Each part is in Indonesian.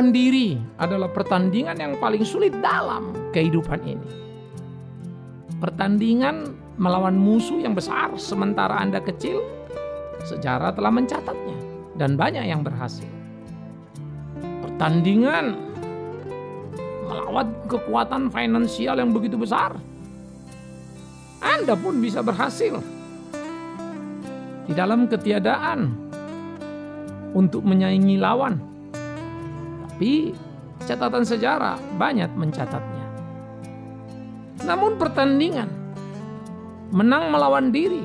Melawan diri adalah pertandingan yang paling sulit dalam kehidupan ini. Pertandingan melawan musuh yang besar sementara Anda kecil, sejarah telah mencatatnya dan banyak yang berhasil. Pertandingan melawan kekuatan finansial yang begitu besar, Anda pun bisa berhasil. Di dalam ketiadaan untuk menyaingi lawan. Tapi catatan sejarah banyak mencatatnya. Namun pertandingan menang melawan diri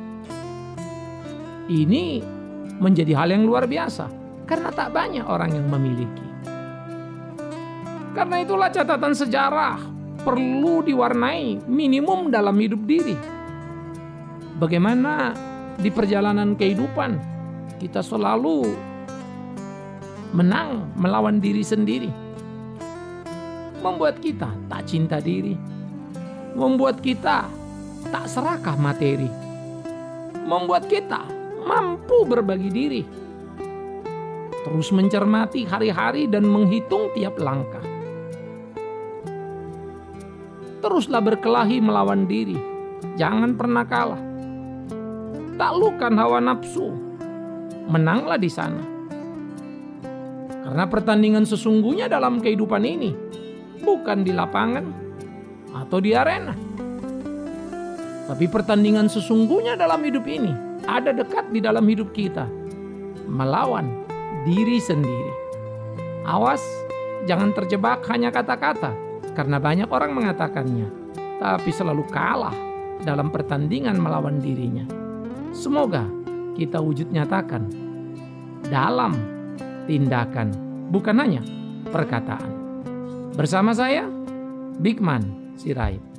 ini menjadi hal yang luar biasa karena tak banyak orang yang memiliki. Karena itulah catatan sejarah perlu diwarnai minimum dalam hidup diri. Bagaimana di perjalanan kehidupan kita selalu menang melawan diri sendiri, membuat kita tak cinta diri, membuat kita tak serakah materi, membuat kita mampu berbagi diri, terus mencermati hari-hari dan menghitung tiap langkah. Teruslah berkelahi melawan diri, jangan pernah kalah. Taklukkan hawa nafsu, menanglah di sana. Karena pertandingan sesungguhnya dalam kehidupan ini bukan di lapangan atau di arena. Tapi pertandingan sesungguhnya dalam hidup ini ada dekat di dalam hidup kita. Melawan diri sendiri. Awas, jangan terjebak hanya kata-kata. Karena banyak orang mengatakannya, tapi selalu kalah dalam pertandingan melawan dirinya. Semoga kita wujud nyatakan dalam tindakan, bukan hanya perkataan. Bersama saya, Bigman Sirait.